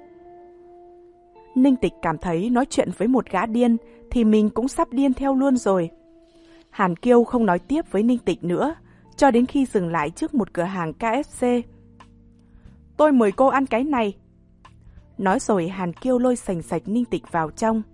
Ninh Tịch cảm thấy nói chuyện với một gã điên thì mình cũng sắp điên theo luôn rồi. Hàn Kiêu không nói tiếp với Ninh Tịch nữa, cho đến khi dừng lại trước một cửa hàng ca ép xê. Tôi mời cô ăn cái này. Nói rồi Hàn Kiêu lôi sành sạch Ninh Tịch vào trong.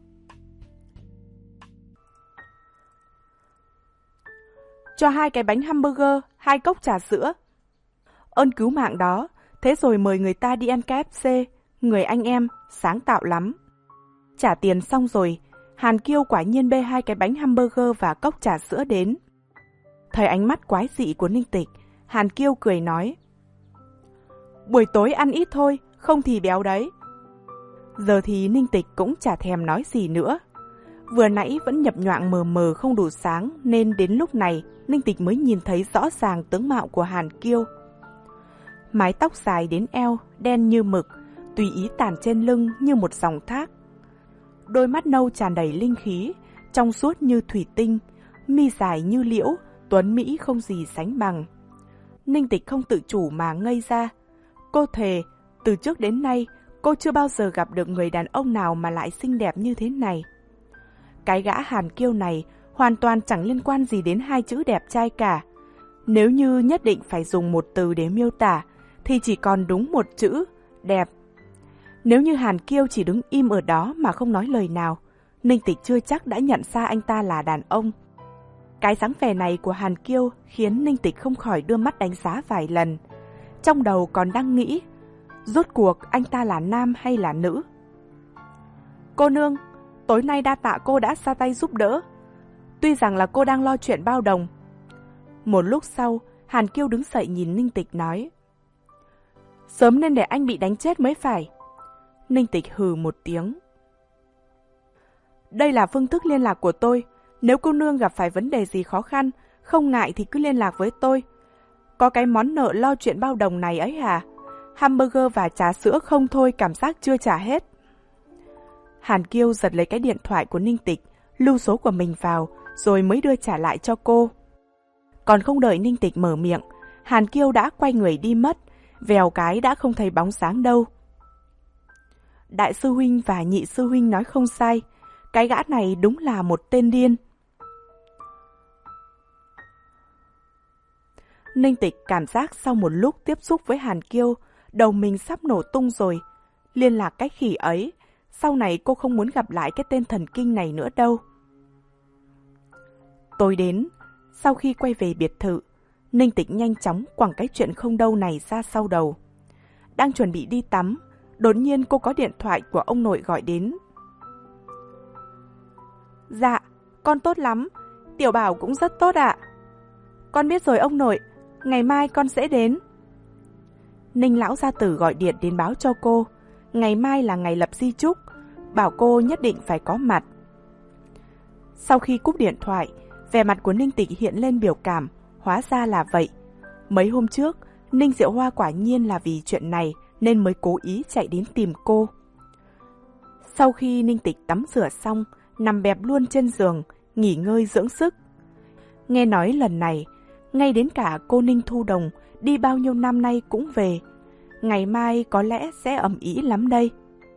Cho hai cái bánh hamburger, hai cốc trà sữa. Ơn cứu mạng đó, thế rồi mời người ta đi ăn ca ép xê, người anh em, sáng tạo lắm. Trả tiền xong rồi, Hàn Kiêu quả nhiên bê hai cái bánh hamburger và cốc trà sữa đến. Thấy ánh mắt quái dị của Ninh Tịch, Hàn Kiêu cười nói. Buổi tối ăn ít thôi, không thì béo đấy. Giờ thì Ninh Tịch cũng chả thèm nói gì nữa. Vừa nãy vẫn nhập nhoạng mờ mờ không đủ sáng, nên đến lúc này Ninh Tịch mới nhìn thấy rõ ràng tướng mạo của Hàn Kiêu. Mái tóc dài đến eo, đen như mực, tùy ý tản trên lưng như một dòng thác. Đôi mắt nâu tràn đầy linh khí, trong suốt như thủy tinh, mi dài như liễu, tuấn mỹ không gì sánh bằng. Ninh Tịch không tự chủ mà ngây ra. Cô thề, từ trước đến nay, cô chưa bao giờ gặp được người đàn ông nào mà lại xinh đẹp như thế này. Cái gã Hàn Kiêu này hoàn toàn chẳng liên quan gì đến hai chữ đẹp trai cả. Nếu như nhất định phải dùng một từ để miêu tả, thì chỉ còn đúng một chữ, đẹp. Nếu như Hàn Kiêu chỉ đứng im ở đó mà không nói lời nào, Ninh Tịch chưa chắc đã nhận ra anh ta là đàn ông. Cái dáng vẻ này của Hàn Kiêu khiến Ninh Tịch không khỏi đưa mắt đánh giá vài lần. Trong đầu còn đang nghĩ, rốt cuộc anh ta là nam hay là nữ? Cô nương, tối nay đa tạ cô đã ra tay giúp đỡ. Tuy rằng là cô đang lo chuyện bao đồng. Một lúc sau, Hàn Kiêu đứng dậy nhìn Ninh Tịch nói. Sớm nên để anh bị đánh chết mới phải. Ninh Tịch hừ một tiếng. Đây là phương thức liên lạc của tôi. Nếu cô nương gặp phải vấn đề gì khó khăn, không ngại thì cứ liên lạc với tôi. Có cái món nợ lo chuyện bao đồng này ấy à? Hamburger và trà sữa không thôi, cảm giác chưa trả hết. Hàn Kiêu giật lấy cái điện thoại của Ninh Tịch, lưu số của mình vào, rồi mới đưa trả lại cho cô. Còn không đợi Ninh Tịch mở miệng, Hàn Kiêu đã quay người đi mất, vèo cái đã không thấy bóng sáng đâu. Đại sư huynh và nhị sư huynh nói không sai, cái gã này đúng là một tên điên. Ninh Tịch cảm giác sau một lúc tiếp xúc với Hàn Kiêu, đầu mình sắp nổ tung rồi. Liên lạc cái khỉ ấy, sau này cô không muốn gặp lại cái tên thần kinh này nữa đâu. Tối đến, sau khi quay về biệt thự, Ninh Tịch nhanh chóng quẳng cái chuyện không đâu này ra sau đầu. Đang chuẩn bị đi tắm, đột nhiên cô có điện thoại của ông nội gọi đến. Dạ, con tốt lắm, Tiểu Bảo cũng rất tốt ạ. Con biết rồi ông nội, ngày mai con sẽ đến. Ninh lão gia tử gọi điện đến báo cho cô. Ngày mai là ngày lập di chúc, bảo cô nhất định phải có mặt. Sau khi cúp điện thoại, vẻ mặt của Ninh Tịch hiện lên biểu cảm, hóa ra là vậy. Mấy hôm trước, Ninh Diệu Hoa quả nhiên là vì chuyện này nên mới cố ý chạy đến tìm cô. Sau khi Ninh Tịch tắm rửa xong, nằm bẹp luôn trên giường, nghỉ ngơi dưỡng sức. Nghe nói lần này, ngay đến cả cô Ninh Thu Đồng đi bao nhiêu năm nay cũng về. Ngày mai có lẽ sẽ ầm ĩ lắm đây.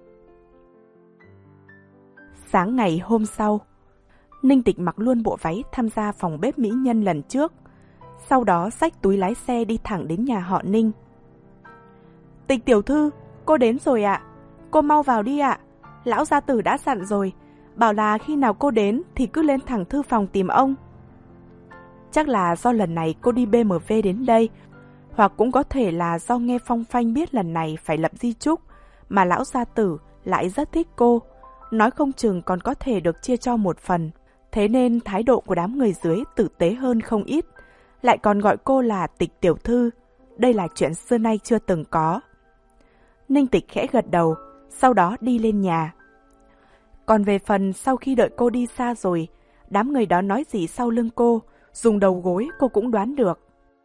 Sáng ngày hôm sau, Ninh Tịch mặc luôn bộ váy tham gia phòng bếp mỹ nhân lần trước. Sau đó xách túi lái xe đi thẳng đến nhà họ Ninh. Tịch tiểu thư, cô đến rồi ạ. Cô mau vào đi ạ. Lão gia tử đã dặn rồi, bảo là khi nào cô đến thì cứ lên thẳng thư phòng tìm ông. Chắc là do lần này cô đi bê em vê đến đây, hoặc cũng có thể là do nghe phong phanh biết lần này phải lập di chúc, mà lão gia tử lại rất thích cô, nói không chừng còn có thể được chia cho một phần. Thế nên thái độ của đám người dưới tử tế hơn không ít, lại còn gọi cô là Tịch tiểu thư. Đây là chuyện xưa nay chưa từng có. Ninh Tịch khẽ gật đầu, sau đó đi lên nhà. Còn về phần sau khi đợi cô đi xa rồi, đám người đó nói gì sau lưng cô, dùng đầu gối cô cũng đoán được.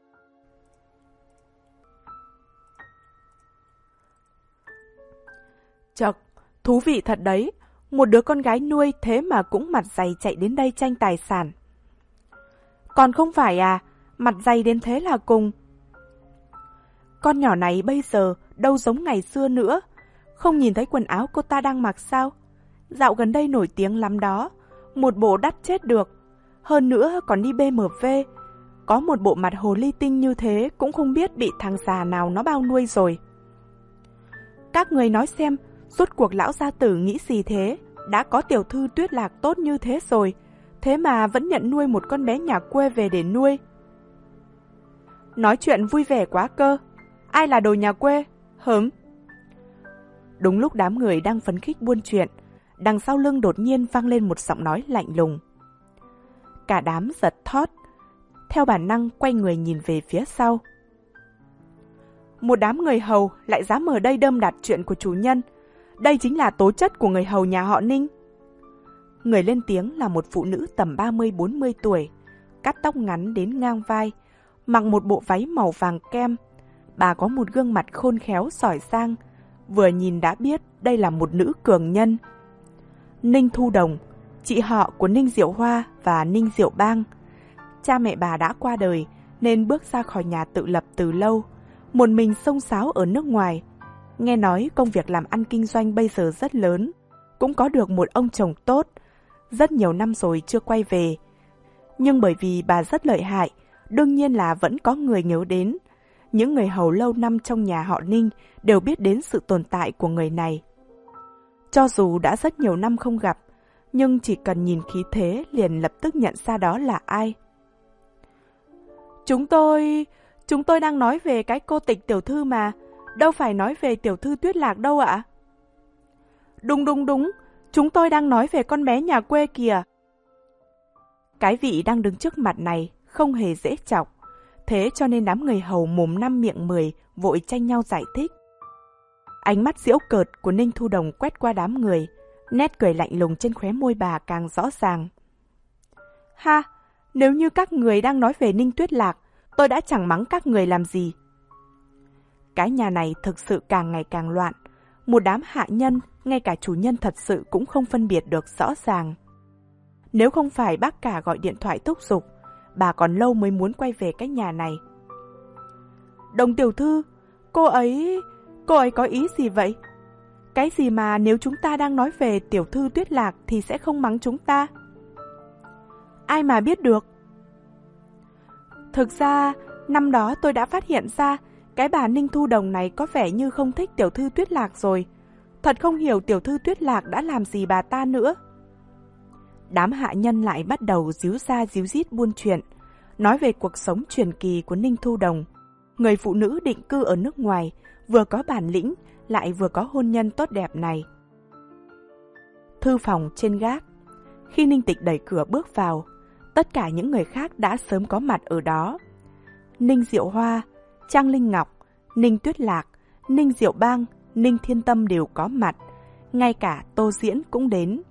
Chật, thú vị thật đấy, một đứa con gái nuôi thế mà cũng mặt dày chạy đến đây tranh tài sản. Còn không phải à, mặt dày đến thế là cùng. Con nhỏ này bây giờ đâu giống ngày xưa nữa, không nhìn thấy quần áo cô ta đang mặc sao? Dạo gần đây nổi tiếng lắm đó, một bộ đắt chết được. Hơn nữa còn đi bê em vê, có một bộ mặt hồ ly tinh như thế cũng không biết bị thằng già nào nó bao nuôi rồi. Các người nói xem, rốt cuộc lão gia tử nghĩ gì thế? Đã có tiểu thư Tuyết Lạc tốt như thế rồi, thế mà vẫn nhận nuôi một con bé nhà quê về để nuôi. Nói chuyện vui vẻ quá cơ. Ai là đồ nhà quê? Hửm? Đúng lúc đám người đang phấn khích buôn chuyện, đằng sau lưng đột nhiên vang lên một giọng nói lạnh lùng. Cả đám giật thót, theo bản năng quay người nhìn về phía sau. Một đám người hầu lại dám ở đây đâm đặt chuyện của chủ nhân. Đây chính là tố chất của người hầu nhà họ Ninh. Người lên tiếng là một phụ nữ tầm ba mươi bốn mươi tuổi, cắt tóc ngắn đến ngang vai, mặc một bộ váy màu vàng kem. Bà có một gương mặt khôn khéo giỏi giang, vừa nhìn đã biết đây là một nữ cường nhân. Ninh Thu Đồng, chị họ của Ninh Diệu Hoa và Ninh Diệu Bang. Cha mẹ bà đã qua đời nên bước ra khỏi nhà tự lập từ lâu, một mình xông xáo ở nước ngoài. Nghe nói công việc làm ăn kinh doanh bây giờ rất lớn, cũng có được một ông chồng tốt, rất nhiều năm rồi chưa quay về. Nhưng bởi vì bà rất lợi hại, đương nhiên là vẫn có người nhớ đến. Những người hầu lâu năm trong nhà họ Ninh đều biết đến sự tồn tại của người này. Cho dù đã rất nhiều năm không gặp, nhưng chỉ cần nhìn khí thế liền lập tức nhận ra đó là ai. Chúng tôi... Chúng tôi đang nói về cái cô Tịch tiểu thư mà, đâu phải nói về tiểu thư Tuyết Lạc đâu ạ. Đúng đúng đúng, chúng tôi đang nói về con bé nhà quê kìa. Cái vị đang đứng trước mặt này không hề dễ chọc, thế cho nên đám người hầu mồm năm miệng mười vội tranh nhau giải thích. Ánh mắt giễu cợt của Ninh Thu Đồng quét qua đám người, nét cười lạnh lùng trên khóe môi bà càng rõ ràng. Ha, nếu như các người đang nói về Ninh Tuyết Lạc, tôi đã chẳng mắng các người làm gì. Cái nhà này thực sự càng ngày càng loạn, một đám hạ nhân, ngay cả chủ nhân thật sự cũng không phân biệt được rõ ràng. Nếu không phải bác cả gọi điện thoại thúc giục, bà còn lâu mới muốn quay về cái nhà này. Đồng tiểu thư, cô ấy... cô ấy có ý gì vậy? Cái gì mà nếu chúng ta đang nói về tiểu thư Tuyết Lạc thì sẽ không mắng chúng ta? Ai mà biết được? Thực ra, năm đó tôi đã phát hiện ra cái bà Ninh Thu Đồng này có vẻ như không thích tiểu thư Tuyết Lạc rồi. Thật không hiểu tiểu thư Tuyết Lạc đã làm gì bà ta nữa. Đám hạ nhân lại bắt đầu díu ra díu dít buôn chuyện, nói về cuộc sống truyền kỳ của Ninh Thu Đồng. Người phụ nữ định cư ở nước ngoài, vừa có bản lĩnh, lại vừa có hôn nhân tốt đẹp này. Thư phòng trên gác. Khi Ninh Tịch đẩy cửa bước vào, tất cả những người khác đã sớm có mặt ở đó. Ninh Diệu Hoa, Trang Linh Ngọc, Ninh Tuyết Lạc, Ninh Diệu Bang, Ninh Thiên Tâm đều có mặt, ngay cả Tô Diễn cũng đến.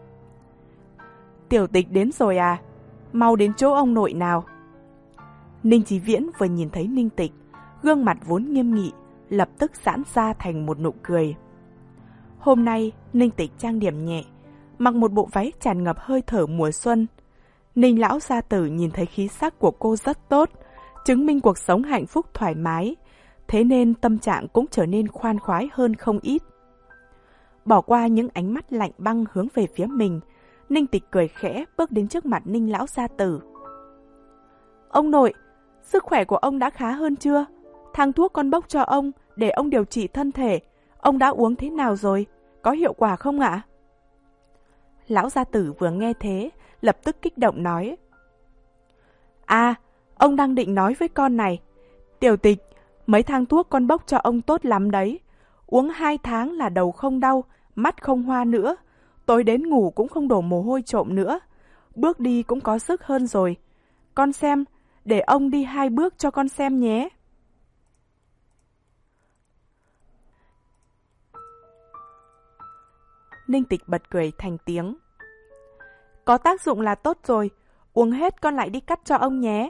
Tiểu Tịch đến rồi à? Mau đến chỗ ông nội nào. Ninh Chí Viễn vừa nhìn thấy Ninh Tịch, gương mặt vốn nghiêm nghị, lập tức giãn ra thành một nụ cười. Hôm nay, Ninh Tịch trang điểm nhẹ, mặc một bộ váy tràn ngập hơi thở mùa xuân. Ninh lão gia tử nhìn thấy khí sắc của cô rất tốt, chứng minh cuộc sống hạnh phúc thoải mái, thế nên tâm trạng cũng trở nên khoan khoái hơn không ít. Bỏ qua những ánh mắt lạnh băng hướng về phía mình, Ninh Tịch cười khẽ bước đến trước mặt Ninh lão gia tử. Ông nội, sức khỏe của ông đã khá hơn chưa? Thang thuốc con bốc cho ông để ông điều trị thân thể, ông đã uống thế nào rồi? Có hiệu quả không ạ? Lão gia tử vừa nghe thế, lập tức kích động nói. À, ông đang định nói với con này. Tiểu Tịch, mấy thang thuốc con bốc cho ông tốt lắm đấy. Uống hai tháng là đầu không đau, mắt không hoa nữa. Tối đến ngủ cũng không đổ mồ hôi trộm nữa. Bước đi cũng có sức hơn rồi. Con xem, để ông đi hai bước cho con xem nhé. Ninh Tịch bật cười thành tiếng. Có tác dụng là tốt rồi, uống hết con lại đi cắt cho ông nhé.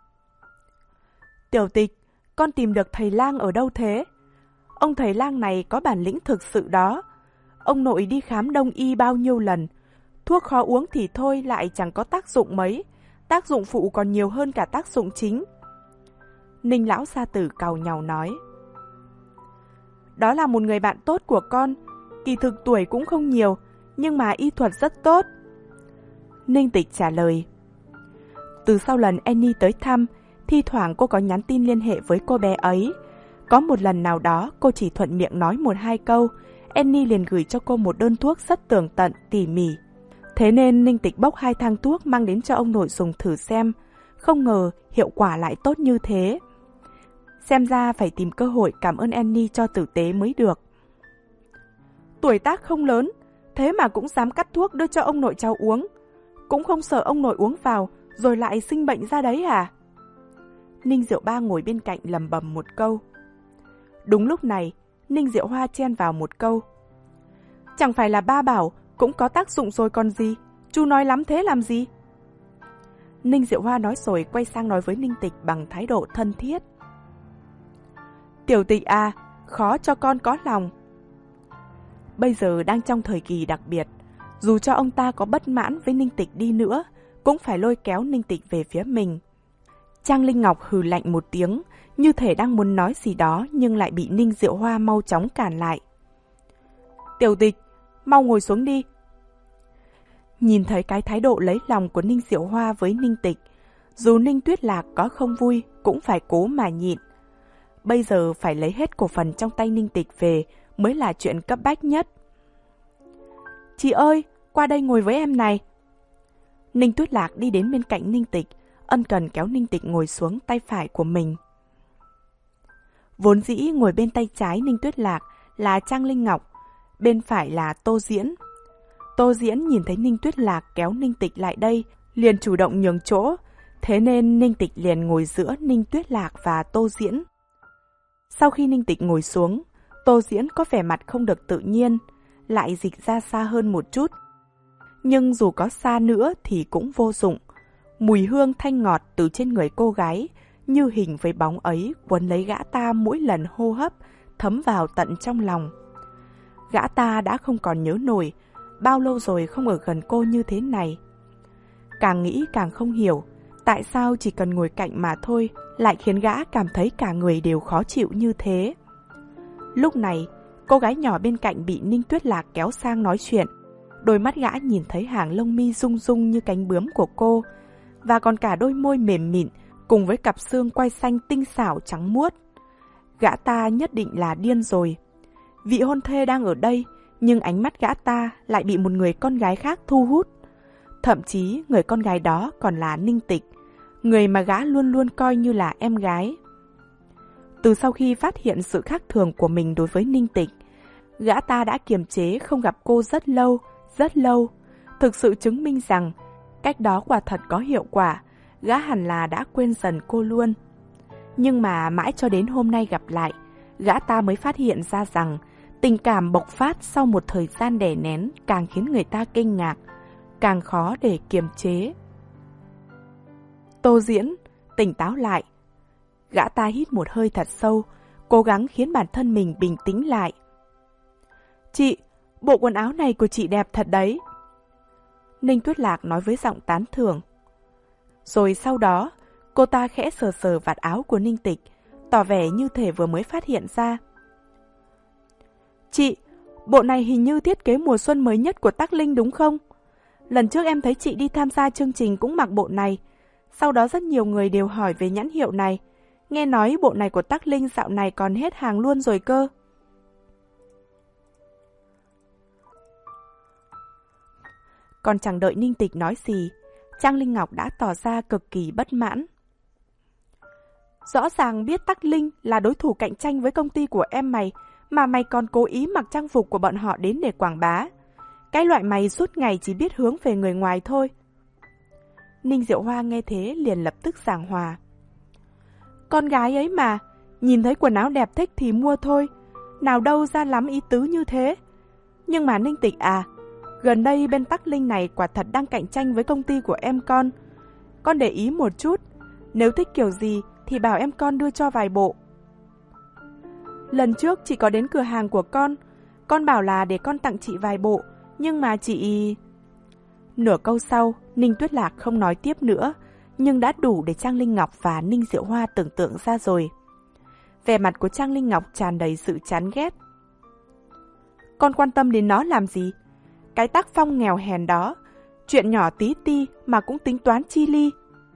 Tiểu Tịch, con tìm được thầy lang ở đâu thế? Ông thầy lang này có bản lĩnh thực sự đó. Ông nội đi khám đông y bao nhiêu lần, thuốc khó uống thì thôi lại chẳng có tác dụng mấy, tác dụng phụ còn nhiều hơn cả tác dụng chính. Ninh lão gia tử càu nhàu nói. Đó là một người bạn tốt của con, kỳ thực tuổi cũng không nhiều, nhưng mà y thuật rất tốt. Ninh Tịch trả lời. Từ sau lần Annie tới thăm, thi thoảng cô có nhắn tin liên hệ với cô bé ấy. Có một lần nào đó cô chỉ thuận miệng nói một hai câu, Annie liền gửi cho cô một đơn thuốc rất tường tận, tỉ mỉ. Thế nên Ninh Tịch bốc hai thang thuốc mang đến cho ông nội dùng thử xem. Không ngờ hiệu quả lại tốt như thế. Xem ra phải tìm cơ hội cảm ơn Annie cho tử tế mới được. Tuổi tác không lớn, thế mà cũng dám cắt thuốc đưa cho ông nội cháu uống. Cũng không sợ ông nội uống vào rồi lại sinh bệnh ra đấy à? Ninh Diệu Ba ngồi bên cạnh lầm bầm một câu. Đúng lúc này, Ninh Diệu Hoa chen vào một câu. Chẳng phải là ba bảo cũng có tác dụng rồi còn gì, chú nói lắm thế làm gì? Ninh Diệu Hoa nói rồi quay sang nói với Ninh Tịch bằng thái độ thân thiết. Tiểu Tịch à, khó cho con có lòng. Bây giờ đang trong thời kỳ đặc biệt, dù cho ông ta có bất mãn với Ninh Tịch đi nữa, cũng phải lôi kéo Ninh Tịch về phía mình. Trang Linh Ngọc hừ lạnh một tiếng, như thể đang muốn nói gì đó nhưng lại bị Ninh Diệu Hoa mau chóng cản lại. Tiểu Tịch, mau ngồi xuống đi. Nhìn thấy cái thái độ lấy lòng của Ninh Diệu Hoa với Ninh Tịch, dù Ninh Tuyết Lạc có không vui cũng phải cố mà nhịn. Bây giờ phải lấy hết cổ phần trong tay Ninh Tịch về mới là chuyện cấp bách nhất. Chị ơi, qua đây ngồi với em này. Ninh Tuyết Lạc đi đến bên cạnh Ninh Tịch, ân cần kéo Ninh Tịch ngồi xuống tay phải của mình. Vốn dĩ ngồi bên tay trái Ninh Tuyết Lạc là Trang Linh Ngọc, bên phải là Tô Diễn. Tô Diễn nhìn thấy Ninh Tuyết Lạc kéo Ninh Tịch lại đây, liền chủ động nhường chỗ, thế nên Ninh Tịch liền ngồi giữa Ninh Tuyết Lạc và Tô Diễn. Sau khi Ninh Tịch ngồi xuống, Tô Diễn có vẻ mặt không được tự nhiên, lại dịch ra xa hơn một chút. Nhưng dù có xa nữa thì cũng vô dụng. Mùi hương thanh ngọt từ trên người cô gái, như hình với bóng ấy quấn lấy gã ta mỗi lần hô hấp, thấm vào tận trong lòng. Gã ta đã không còn nhớ nổi, bao lâu rồi không ở gần cô như thế này. Càng nghĩ càng không hiểu, tại sao chỉ cần ngồi cạnh mà thôi, lại khiến gã cảm thấy cả người đều khó chịu như thế. Lúc này, cô gái nhỏ bên cạnh bị Ninh Tuyết Lạc kéo sang nói chuyện. Đôi mắt gã nhìn thấy hàng lông mi rung rung như cánh bướm của cô, và còn cả đôi môi mềm mịn cùng với cặp xương quai xanh tinh xảo trắng muốt. Gã ta nhất định là điên rồi. Vị hôn thê đang ở đây, nhưng ánh mắt gã ta lại bị một người con gái khác thu hút. Thậm chí người con gái đó còn là Ninh Tịch, người mà gã luôn luôn coi như là em gái. Từ sau khi phát hiện sự khác thường của mình đối với Ninh Tịch, gã ta đã kiềm chế không gặp cô rất lâu, rất lâu. Thực sự chứng minh rằng cách đó quả thật có hiệu quả, gã hẳn là đã quên dần cô luôn. Nhưng mà mãi cho đến hôm nay gặp lại, gã ta mới phát hiện ra rằng Tình cảm bộc phát sau một thời gian đè nén càng khiến người ta kinh ngạc, càng khó để kiềm chế. Tô Diễn tỉnh táo lại. Gã ta hít một hơi thật sâu, cố gắng khiến bản thân mình bình tĩnh lại. Chị, bộ quần áo này của chị đẹp thật đấy. Ninh Tuyết Lạc nói với giọng tán thưởng. Rồi sau đó, cô ta khẽ sờ sờ vạt áo của Ninh Tịch, tỏ vẻ như thể vừa mới phát hiện ra. Chị, bộ này hình như thiết kế mùa xuân mới nhất của Tắc Linh đúng không? Lần trước em thấy chị đi tham gia chương trình cũng mặc bộ này. Sau đó rất nhiều người đều hỏi về nhãn hiệu này. Nghe nói bộ này của Tắc Linh dạo này còn hết hàng luôn rồi cơ. Còn chẳng đợi Ninh Tịch nói gì, Trang Linh Ngọc đã tỏ ra cực kỳ bất mãn. Rõ ràng biết Tắc Linh là đối thủ cạnh tranh với công ty của em mày, mà mày còn cố ý mặc trang phục của bọn họ đến để quảng bá. Cái loại mày suốt ngày chỉ biết hướng về người ngoài thôi. Ninh Diệu Hoa nghe thế liền lập tức giảng hòa. Con gái ấy mà, nhìn thấy quần áo đẹp thích thì mua thôi, nào đâu ra lắm ý tứ như thế. Nhưng mà Ninh Tịch à, gần đây bên Tắc Linh này quả thật đang cạnh tranh với công ty của em con. Con để ý một chút, nếu thích kiểu gì thì bảo em con đưa cho vài bộ. Lần trước chị có đến cửa hàng của con, con bảo là để con tặng chị vài bộ, nhưng mà chị... Nửa câu sau, Ninh Tuyết Lạc không nói tiếp nữa, nhưng đã đủ để Trang Linh Ngọc và Ninh Diệu Hoa tưởng tượng ra rồi. Vẻ mặt của Trang Linh Ngọc tràn đầy sự chán ghét. Con quan tâm đến nó làm gì? Cái tác phong nghèo hèn đó, chuyện nhỏ tí ti mà cũng tính toán chi ly.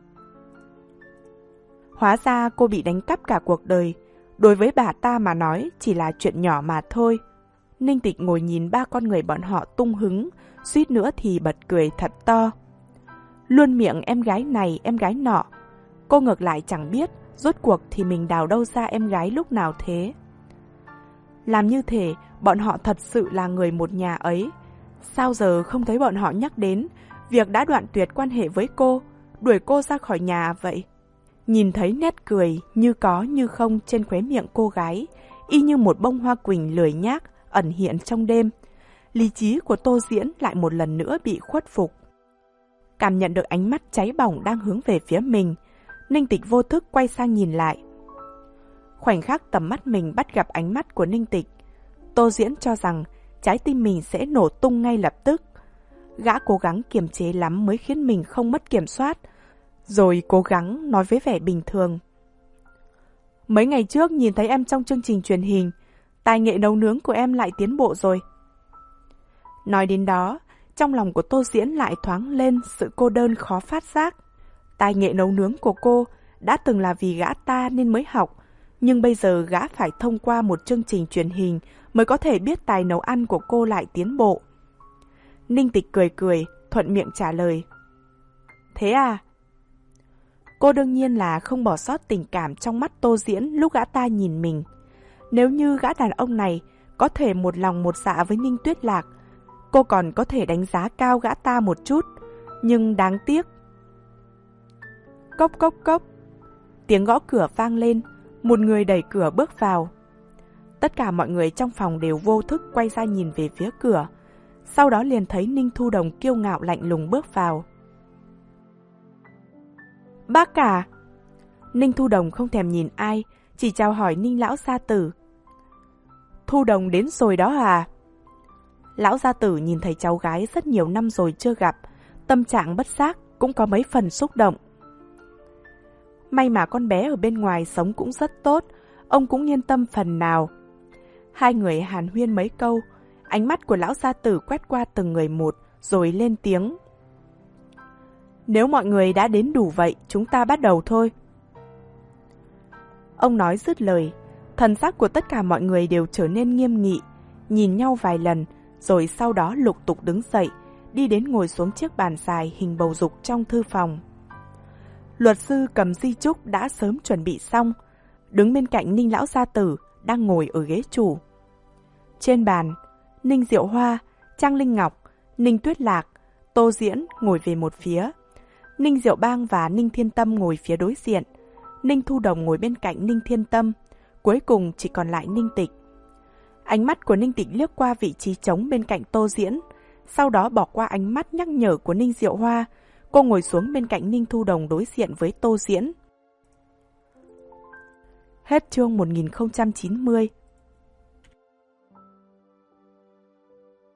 Hóa ra cô bị đánh cắp cả cuộc đời, đối với bà ta mà nói chỉ là chuyện nhỏ mà thôi. Ninh Tịch ngồi nhìn ba con người bọn họ tung hứng, suýt nữa thì bật cười thật to. Luôn miệng em gái này em gái nọ, cô ngược lại chẳng biết rốt cuộc thì mình đào đâu ra em gái lúc nào thế. Làm như thể bọn họ thật sự là người một nhà ấy. Sao giờ không thấy bọn họ nhắc đến việc đã đoạn tuyệt quan hệ với cô, đuổi cô ra khỏi nhà vậy? Nhìn thấy nét cười như có như không trên khóe miệng cô gái, y như một bông hoa quỳnh lười nhác ẩn hiện trong đêm, lý trí của Tô Diễn lại một lần nữa bị khuất phục. Cảm nhận được ánh mắt cháy bỏng đang hướng về phía mình, Ninh Tịch vô thức quay sang nhìn lại. Khoảnh khắc tầm mắt mình bắt gặp ánh mắt của Ninh Tịch, Tô Diễn cho rằng trái tim mình sẽ nổ tung ngay lập tức. Gã cố gắng kiềm chế lắm mới khiến mình không mất kiểm soát, rồi cố gắng nói với vẻ bình thường. Mấy ngày trước nhìn thấy em trong chương trình truyền hình, tài nghệ nấu nướng của em lại tiến bộ rồi. Nói đến đó, trong lòng của Tô Diễn lại thoáng lên sự cô đơn khó phát giác. Tài nghệ nấu nướng của cô đã từng là vì gã ta nên mới học, nhưng bây giờ gã phải thông qua một chương trình truyền hình mới có thể biết tài nấu ăn của cô lại tiến bộ. Ninh Tịch cười cười, thuận miệng trả lời. Thế à? Cô đương nhiên là không bỏ sót tình cảm trong mắt Tô Diễn lúc gã ta nhìn mình. Nếu như gã đàn ông này có thể một lòng một dạ với Ninh Tuyết Lạc, cô còn có thể đánh giá cao gã ta một chút, nhưng đáng tiếc. Cốc cốc cốc. Tiếng gõ cửa vang lên, một người đẩy cửa bước vào. Tất cả mọi người trong phòng đều vô thức quay ra nhìn về phía cửa, sau đó liền thấy Ninh Thu Đồng kiêu ngạo lạnh lùng bước vào. Bác cả! Ninh Thu Đồng không thèm nhìn ai, chỉ chào hỏi Ninh lão gia tử. Thu Đồng đến rồi đó à? Lão gia tử nhìn thấy cháu gái rất nhiều năm rồi chưa gặp, tâm trạng bất giác cũng có mấy phần xúc động. May mà con bé ở bên ngoài sống cũng rất tốt, ông cũng yên tâm phần nào. Hai người hàn huyên mấy câu, ánh mắt của lão gia tử quét qua từng người một, rồi lên tiếng. Nếu mọi người đã đến đủ vậy, chúng ta bắt đầu thôi. Ông nói dứt lời, thần sắc của tất cả mọi người đều trở nên nghiêm nghị, nhìn nhau vài lần, rồi sau đó lục tục đứng dậy, đi đến ngồi xuống chiếc bàn dài hình bầu dục trong thư phòng. Luật sư cầm di chúc đã sớm chuẩn bị xong, đứng bên cạnh Ninh lão gia tử đang ngồi ở ghế chủ. Trên bàn, Ninh Diệu Hoa, Trang Linh Ngọc, Ninh Tuyết Lạc, Tô Diễn ngồi về một phía. Ninh Diệu Bang và Ninh Thiên Tâm ngồi phía đối diện. Ninh Thu Đồng ngồi bên cạnh Ninh Thiên Tâm. Cuối cùng chỉ còn lại Ninh Tịch. Ánh mắt của Ninh Tịch liếc qua vị trí trống bên cạnh Tô Diễn, sau đó bỏ qua ánh mắt nhắc nhở của Ninh Diệu Hoa. Cô ngồi xuống bên cạnh Ninh Thu Đồng đối diện với Tô Diễn. Hết chương một nghìn không trăm chín mươi.